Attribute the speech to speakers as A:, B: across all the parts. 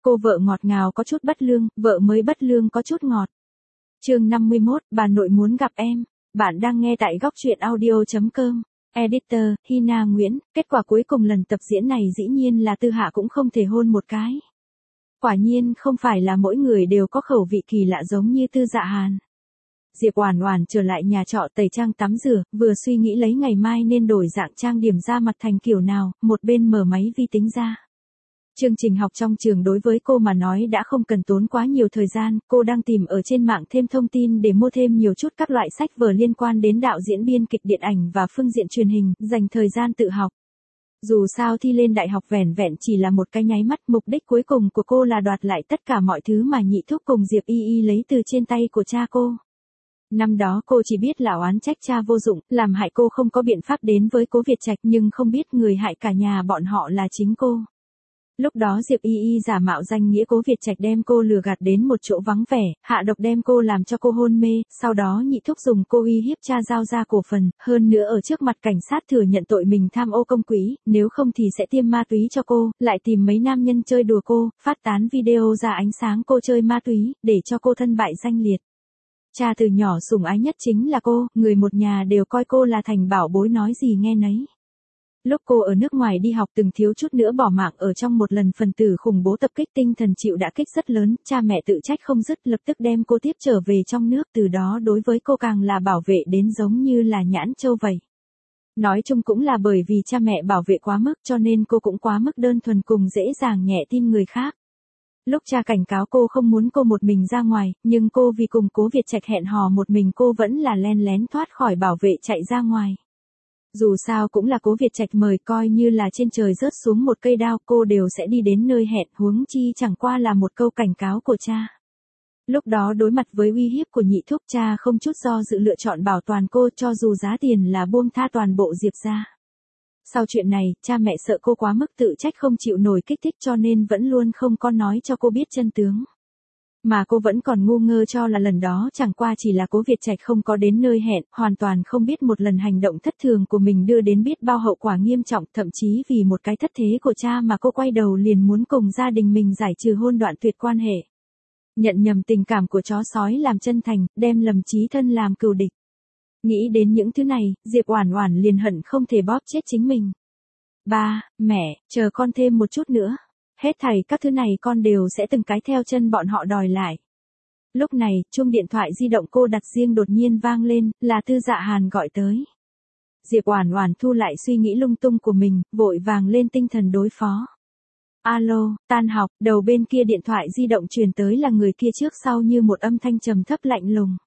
A: Cô vợ ngọt ngào có chút bất lương, vợ mới bất lương có chút ngọt. Chương 51, bà nội muốn gặp em. Bạn đang nghe tại góc truyện audio.com. Editor, Hina Nguyễn. Kết quả cuối cùng lần tập diễn này dĩ nhiên là Tư Hạ cũng không thể hôn một cái. Quả nhiên không phải là mỗi người đều có khẩu vị kỳ lạ giống như Tư Dạ Hàn. Diệp Oản Oản trở lại nhà trọ tẩy trang tắm rửa, vừa suy nghĩ lấy ngày mai nên đổi dạng trang điểm da mặt thành kiểu nào, một bên mở máy vi tính ra. Chương trình học trong trường đối với cô mà nói đã không cần tốn quá nhiều thời gian, cô đang tìm ở trên mạng thêm thông tin để mua thêm nhiều chút các loại sách vở liên quan đến đạo diễn biên kịch điện ảnh và phương diện truyền hình, dành thời gian tự học. Dù sao thi lên đại học vẻn vẹn chỉ là một cái nháy mắt, mục đích cuối cùng của cô là đoạt lại tất cả mọi thứ mà Nhị Thúc cùng Diệp Y Y lấy từ trên tay của cha cô. Năm đó cô chỉ biết là oán trách cha vô dụng, làm hại cô không có biện pháp đến với Cố Việt Trạch nhưng không biết người hại cả nhà bọn họ là chính cô. Lúc đó Diệp Y Y giả mạo danh nghĩa Cố Việt Trạch đem cô lừa gạt đến một chỗ vắng vẻ, hạ độc đem cô làm cho cô hôn mê, sau đó Nhị Thúc dùng cô uy hiếp cha giao ra cổ phần, hơn nữa ở trước mặt cảnh sát thừa nhận tội mình tham ô công quỹ, nếu không thì sẽ tiêm ma túy cho cô, lại tìm mấy nam nhân chơi đùa cô, phát tán video ra ánh sáng cô chơi ma túy, để cho cô thân bại danh liệt. Cha từ nhỏ sủng ái nhất chính là cô, người một nhà đều coi cô là thành bảo bối nói gì nghe nấy. Lúc cô ở nước ngoài đi học từng thiếu chút nữa bỏ mạng ở trong một lần phần tử khủng bố tập kích tinh thần chịu đả kích rất lớn, cha mẹ tự trách không dứt lập tức đem cô tiếp trở về trong nước, từ đó đối với cô càng là bảo vệ đến giống như là nhãn châu vậy. Nói chung cũng là bởi vì cha mẹ bảo vệ quá mức cho nên cô cũng quá mức đơn thuần cùng dễ dàng nhẹ tin người khác. Lúc cha cảnh cáo cô không muốn cô một mình ra ngoài, nhưng cô vì cùng Cố Việt Trạch hẹn hò một mình cô vẫn là len lén thoát khỏi bảo vệ chạy ra ngoài. Dù sao cũng là Cố Việt Trạch mời, coi như là trên trời rớt xuống một cây đao cô đều sẽ đi đến nơi hẹn, huống chi chẳng qua là một câu cảnh cáo của cha. Lúc đó đối mặt với uy hiếp của Nhị Thúc, cha không chút do dự lựa chọn bảo toàn cô cho dù giá tiền là buông tha toàn bộ Diệp gia. Sau chuyện này, cha mẹ sợ cô quá mức tự trách không chịu nổi kích thích cho nên vẫn luôn không có nói cho cô biết chân tướng. Mà cô vẫn còn ngu ngơ cho là lần đó chẳng qua chỉ là Cố Việt Trạch không có đến nơi hẹn, hoàn toàn không biết một lần hành động thất thường của mình đưa đến biết bao hậu quả nghiêm trọng, thậm chí vì một cái thất thế của cha mà cô quay đầu liền muốn cùng gia đình mình giải trừ hôn đoạn tuyệt quan hệ. Nhận nhầm tình cảm của chó sói làm chân thành, đem lầm chí thân làm cừu địch. Nghĩ đến những thứ này, Diệp Oản Oản liền hận không thể bóp chết chính mình. Ba, mẹ, chờ con thêm một chút nữa. Hết thảy các thứ này con đều sẽ từng cái theo chân bọn họ đòi lại. Lúc này, chuông điện thoại di động cô đặt riêng đột nhiên vang lên, là Tư Dạ Hàn gọi tới. Diệp Oản Oản thu lại suy nghĩ lung tung của mình, vội vàng lên tinh thần đối phó. Alo, tan học, đầu bên kia điện thoại di động truyền tới là người kia trước sau như một âm thanh trầm thấp lạnh lùng.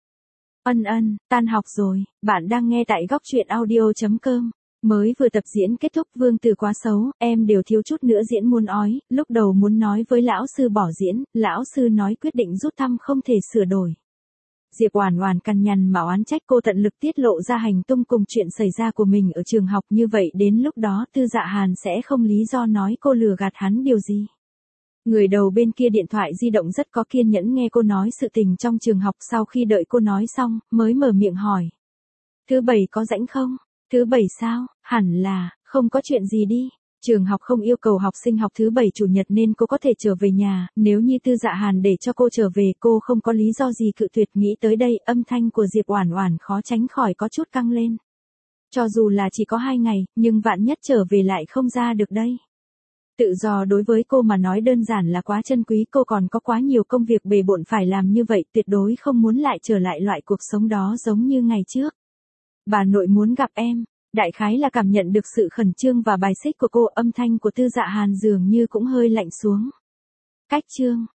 A: Ân, tan học rồi, bạn đang nghe tại góc truyện audio.com. Mới vừa tập diễn kết thúc, Vương Tử quá xấu, em đều thiếu chút nữa diễn muốn ói, lúc đầu muốn nói với lão sư bỏ diễn, lão sư nói quyết định rút thăm không thể sửa đổi. Diệp Oản Oản cằn nhằn mà oán trách cô tận lực tiết lộ ra hành tung cùng chuyện xảy ra của mình ở trường học, như vậy đến lúc đó Tư Dạ Hàn sẽ không lý do nói cô lừa gạt hắn điều gì. Người đầu bên kia điện thoại di động rất có kiên nhẫn nghe cô nói sự tình trong trường học, sau khi đợi cô nói xong, mới mở miệng hỏi. Thứ bảy có rảnh không? Thứ bảy sao? Hẳn là, không có chuyện gì đi. Trường học không yêu cầu học sinh học thứ bảy chủ nhật nên cô có thể trở về nhà, nếu như Tư Dạ Hàn để cho cô trở về cô không có lý do gì cự tuyệt. Nghĩ tới đây, âm thanh của Diệp Oản Oản khó tránh khỏi có chút căng lên. Cho dù là chỉ có 2 ngày, nhưng vạn nhất trở về lại không ra được đây. Tự do đối với cô mà nói đơn giản là quá chân quý, cô còn có quá nhiều công việc bề bộn phải làm, như vậy tuyệt đối không muốn lại trở lại loại cuộc sống đó giống như ngày trước. Bà nội muốn gặp em. Đại khái là cảm nhận được sự khẩn trương và bài xích của cô, âm thanh của Tư Dạ Hàn dường như cũng hơi lạnh xuống. Cách chương,